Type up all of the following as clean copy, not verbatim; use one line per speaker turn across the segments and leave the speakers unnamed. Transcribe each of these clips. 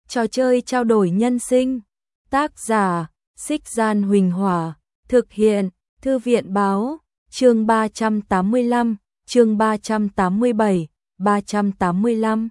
Trò chơi trao đổi nhân sinh. Tác giả: Xích Gian Huỳnh Hỏa. Thực hiện: Thư viện báo. Chương 385, chương 387, 385.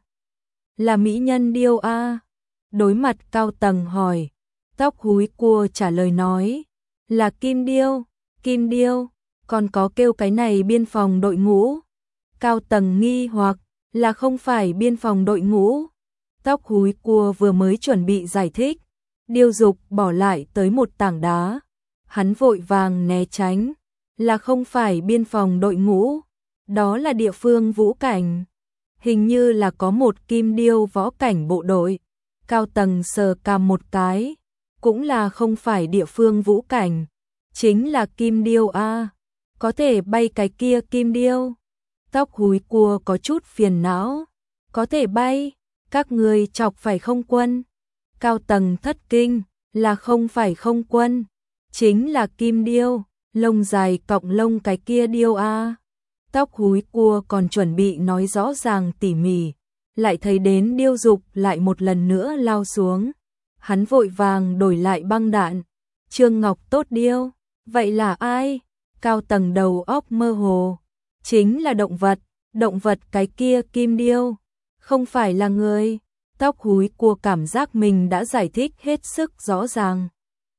Là mỹ nhân điêu a? Đối mặt Cao Tầng hỏi, Tóc Húi Cua trả lời nói, là Kim Điêu. Kim Điêu, còn có kêu cái này biên phòng đội ngũ. Cao Tầng nghi hoặc, là không phải biên phòng đội ngũ. Tóc Húi Cua vừa mới chuẩn bị giải thích, Điêu Dục bỏ lại tới một tảng đá. Hắn vội vàng né tránh, là không phải biên phòng đội ngũ, đó là địa phương vũ cảnh. Hình như là có một Kim Điêu võ cảnh bộ đội. Cao Tầng sờ cằm một cái, cũng là không phải địa phương vũ cảnh, chính là Kim Điêu a, có thể bay cái kia Kim Điêu. Tóc Húi Cua có chút phiền não, có thể bay, các người chọc phải không quân. Cao Tầng thất kinh, là không phải không quân, chính là Kim Điêu, lông dài cọng lông cái kia điêu a. Tóc Húi Cua còn chuẩn bị nói rõ ràng tỉ mỉ, lại thấy đến Điêu Dục lại một lần nữa lao xuống. Hắn vội vàng đổi lại băng đạn. Trương Ngọc Tốt Điêu, vậy là ai? Cao Tầng đầu óc mơ hồ, chính là động vật cái kia Kim Điêu, không phải là người. Tóc Húi Cua cảm giác mình đã giải thích hết sức rõ ràng.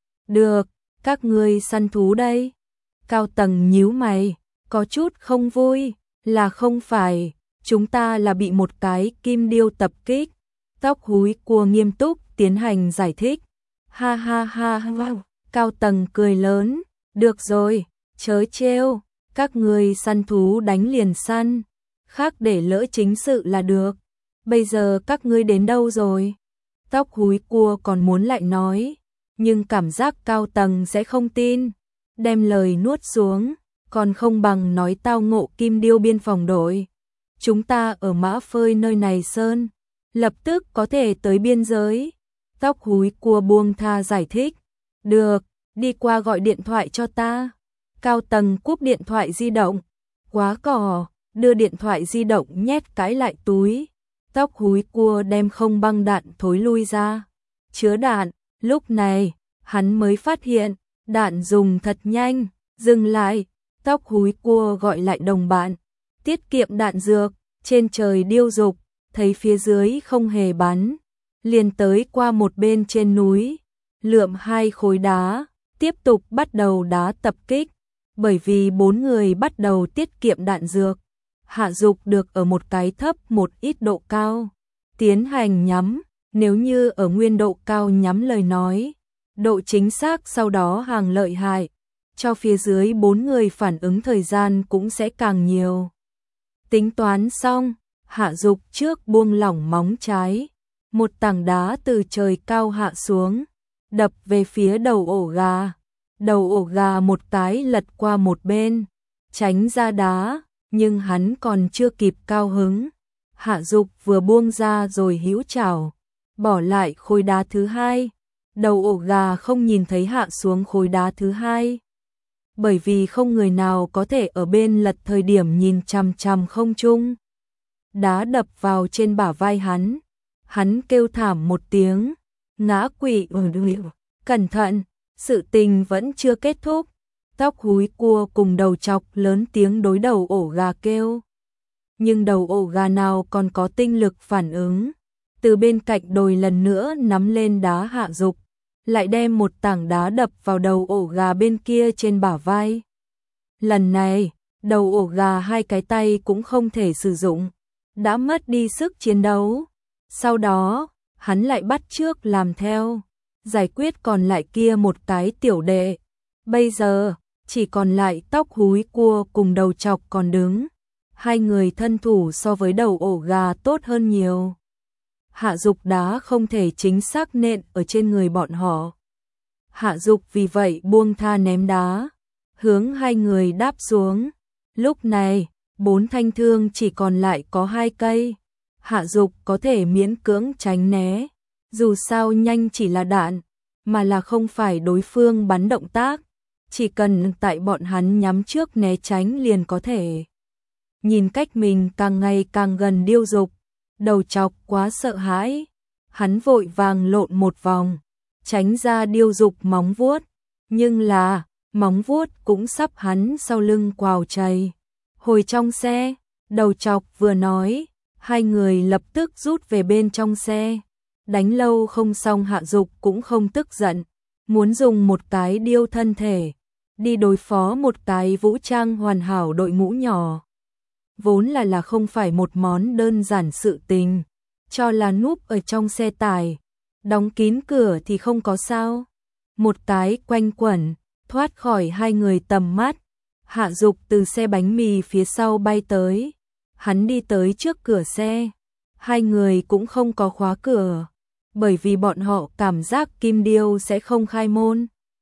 Được, các ngươi săn thú đây. Cao Tầng nhíu mày, có chút không vui, là không phải, chúng ta là bị một cái Kim Điêu tập kích. Tóc Húi Cua nghiêm túc tiến hành giải thích. Ha ha ha ha. Cao Tầng cười lớn, được rồi, chớ trêu, các người săn thú đánh liền săn, khác để lỡ chính sự là được. Bây giờ các ngươi đến đâu rồi? Tóc Húi Cua còn muốn lại nói, nhưng cảm giác Cao Tầng sẽ không tin, đem lời nuốt xuống, còn không bằng nói tao ngộ Kim Điêu biên phòng đội. Chúng ta ở Mã Phơi nơi này sơn, lập tức có thể tới biên giới. Tóc Húi Cua buông tha giải thích, được, đi qua gọi điện thoại cho ta. Cao Tầng cúp điện thoại di động, quá cò, đưa điện thoại di động nhét cái lại túi. Tóc Húi Cua đem không băng đạn thối lui ra, chứa đạn. Lúc này, hắn mới phát hiện, đạn dùng thật nhanh, dừng lại. Tóc Húi Cua gọi lại đồng bạn, tiết kiệm đạn dược. Trên trời Điêu Dục thấy phía dưới không hề bắn, liền tới qua một bên trên núi, lượm hai khối đá, tiếp tục bắt đầu đá tập kích. Bởi vì 4 người bắt đầu tiết kiệm đạn dược, Hạ Dục được ở một cái thấp một ít độ cao tiến hành nhắm. Nếu như ở nguyên độ cao nhắm lời nói, độ chính xác sau đó hàng lợi hại, cho phía dưới 4 người phản ứng thời gian cũng sẽ càng nhiều. Tính toán xong, Hạ Dục trước buông lỏng móng trái, một tảng đá từ trời cao hạ xuống, đập về phía đầu ổ gà. Đầu ổ gà một cái lật qua một bên, tránh ra đá, nhưng hắn còn chưa kịp cao hứng. Hạ Dục vừa buông ra rồi hữu chảo, bỏ lại khối đá thứ hai. Đầu ổ gà không nhìn thấy hạ xuống khối đá thứ hai, bởi vì không người nào có thể ở bên lật thời điểm nhìn chằm chằm không trung. Đá đập vào trên bả vai hắn kêu thảm một tiếng, ngã quỵ. Cẩn thận, sự tình vẫn chưa kết thúc. Tóc Húi Cua cùng đầu chọc lớn tiếng đối đầu ổ gà kêu, nhưng đầu ổ gà nào còn có tinh lực phản ứng, từ bên cạnh đồi lần nữa nắm lên đá Hạ Dục, lại đem một tảng đá đập vào đầu ổ gà bên kia trên bả vai. Lần này, đầu ổ gà hai cái tay cũng không thể sử dụng, đã mất đi sức chiến đấu. Sau đó, hắn lại bắt chước làm theo, giải quyết còn lại kia một cái tiểu đệ. Bây giờ, chỉ còn lại Tóc Húi Cua cùng đầu chọc còn đứng. Hai người thân thủ so với đầu ổ gà tốt hơn nhiều. Hạ Dục đá không thể chính xác nện ở trên người bọn họ. Hạ Dục vì vậy buông tha ném đá, hướng hai người đáp xuống. Lúc này, 4 thanh thương chỉ còn lại có 2 cây. Hạ Dục có thể miễn cưỡng tránh né, dù sao nhanh chỉ là đạn, mà là không phải đối phương bắn động tác, chỉ cần tại bọn hắn nhắm trước né tránh liền có thể. Nhìn cách mình càng ngày càng gần Điêu Dục, đầu chọc quá sợ hãi, Hắn vội vàng lộn một vòng, tránh ra điêu dục móng vuốt, nhưng là móng vuốt cũng sắp hắn sau lưng quào chày. Hồi trong xe, Đầu Chọc vừa nói, hai người lập tức rút về bên trong xe. Đánh lâu không xong Hạ Dục cũng không tức giận, muốn dùng một cái điêu thân thể đi đối phó một cái vũ trang hoàn hảo đội ngũ nhỏ. Vốn là không phải một món đơn giản sự tình, cho là núp ở trong xe tải, đóng kín cửa thì không có sao. Một cái quanh quẩn, thoát khỏi hai người tầm mắt. Hạ Dục từ xe bánh mì phía sau bay tới, hắn đi tới trước cửa xe. Hai người cũng không có khóa cửa, bởi vì bọn họ cảm giác kim điêu sẽ không khai môn.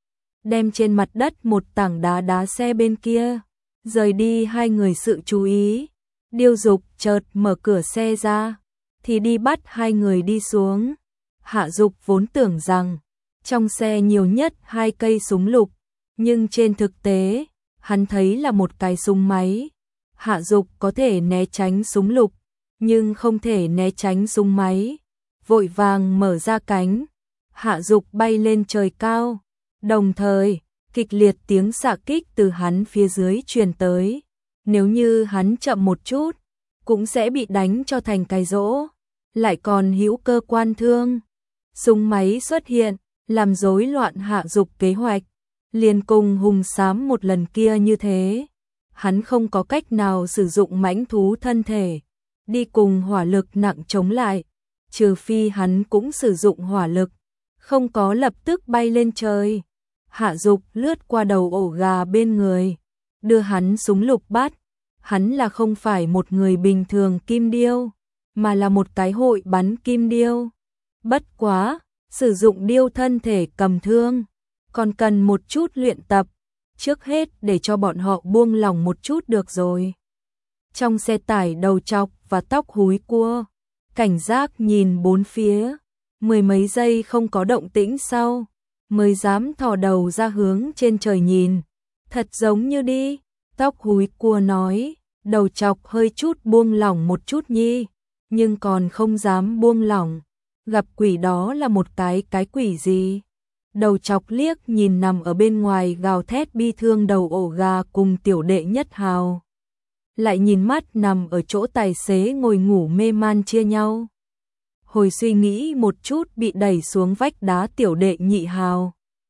Đem trên mặt đất một tảng đá đá xe bên kia, rời đi hai người sự chú ý. Điêu Dục chợt mở cửa xe ra, thì đi bắt hai người đi xuống. Hạ Dục vốn tưởng rằng trong xe nhiều nhất 2 cây súng lục, nhưng trên thực tế, hắn thấy là một cái súng máy. Hạ Dục có thể né tránh súng lục, nhưng không thể né tránh súng máy. Vội vàng mở ra cánh, Hạ Dục bay lên trời cao, đồng thời, kịch liệt tiếng xạ kích từ hắn phía dưới truyền tới. Nếu như hắn chậm một chút, cũng sẽ bị đánh cho thành cái rỗ, lại còn hữu cơ quan thương. Súng máy xuất hiện, làm rối loạn Hạ Dục kế hoạch, liền cùng hùng xám một lần kia như thế. Hắn không có cách nào sử dụng mãnh thú thân thể, đi cùng hỏa lực nặng chống lại, trừ phi hắn cũng sử dụng hỏa lực, không có lập tức bay lên trời. Hạ Dục lướt qua đầu ổ gà bên người, đưa hắn súng lục bắt. Hắn là không phải một người bình thường kim điêu, mà là một cái hội bắn kim điêu. Bất quá, sử dụng điêu thân thể cầm thương, còn cần một chút luyện tập, trước hết để cho bọn họ buông lỏng một chút được rồi. Trong xe tải Đầu Chọc và Tóc Húi Cua, cảnh giác nhìn bốn phía, 10 mấy giây không có động tĩnh sau, mới dám thò đầu ra hướng trên trời nhìn. Thật giống như đi, Tóc Húi Cua nói. Đầu Chọc hơi chút buông lỏng một chút nhi, nhưng còn không dám buông lỏng. Gặp quỷ đó là một cái quỷ gì? Đầu Chọc liếc nhìn nằm ở bên ngoài gào thét bi thương đầu ổ gà cùng tiểu đệ Nhất Hào. Lại nhìn mắt nằm ở chỗ tài xế ngồi ngủ mê man chia nhau. Hồi suy nghĩ một chút bị đẩy xuống vách đá tiểu đệ Nhị Hào.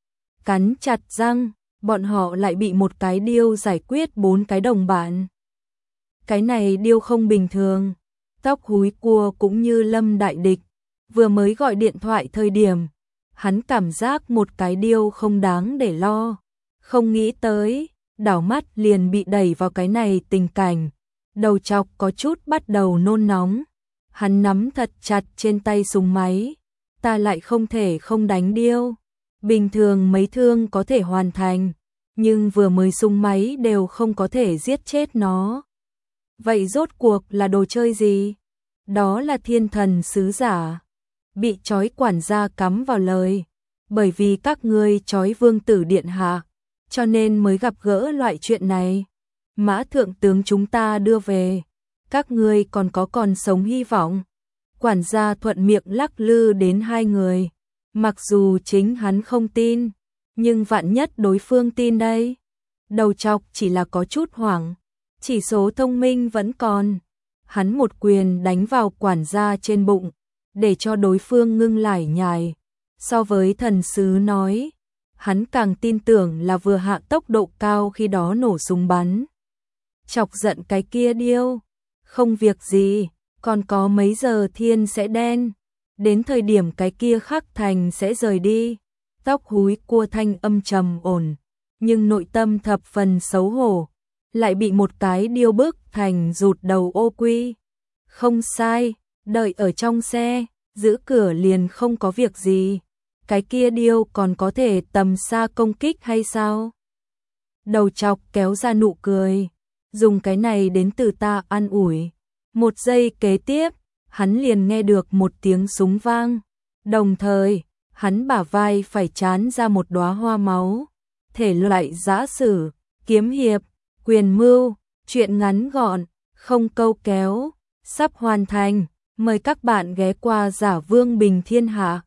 Cắn chặt răng, bọn họ lại bị một cái điêu giải quyết 4 cái đồng bạn. Cái này điêu không bình thường. Tóc Húi Cua cũng như lâm đại địch, vừa mới gọi điện thoại thời điểm, hắn cảm giác một cái điêu không đáng để lo, không nghĩ tới, đảo mắt liền bị đẩy vào cái này tình cảnh. Đầu Chọc có chút bắt đầu nôn nóng, hắn nắm thật chặt trên tay súng máy. Ta lại không thể không đánh điêu, bình thường mấy thương có thể hoàn thành, nhưng vừa mới súng máy đều không có thể giết chết nó. Vậy rốt cuộc là đồ chơi gì? Đó là thiên thần sứ giả. Bị trói quản gia cắm vào lời. Bởi vì các ngươi trói vương tử điện hạ, cho nên mới gặp gỡ loại chuyện này. Mã thượng tướng chúng ta đưa về, các ngươi còn sống hy vọng. Quản gia thuận miệng lắc lư đến hai người. Mặc dù chính hắn không tin, nhưng vạn nhất đối phương tin đây. Đầu Chọc chỉ là có chút hoảng, chỉ số thông minh vẫn còn. Hắn một quyền đánh vào quản gia trên bụng, để cho đối phương ngưng lải nhải. So với thần sứ nói, hắn càng tin tưởng là vừa hạ tốc độ cao khi đó nổ súng bắn. Chọc giận cái kia điêu, không việc gì, còn có mấy giờ thiên sẽ đen, đến thời điểm cái kia khắc thành sẽ rời đi. Tóc Húi Cua thanh âm trầm ổn, nhưng nội tâm thập phần xấu hổ, lại bị một cái điêu bức thành rụt đầu ô quy. Không sai, đợi ở trong xe, giữ cửa liền không có việc gì. Cái kia điêu còn có thể tầm xa công kích hay sao? Đầu Chọc kéo ra nụ cười, dùng cái này đến từ ta an ủi. Một giây kế tiếp, hắn liền nghe được một tiếng súng vang, đồng thời, hắn bả vai phải trán ra một đóa hoa máu. Thể loại giã sử, kiếm hiệp, quyền mưu, chuyện ngắn gọn, không câu kéo, sắp hoàn thành. Mời các bạn ghé qua Giả Vương Bình Thiên Hạ.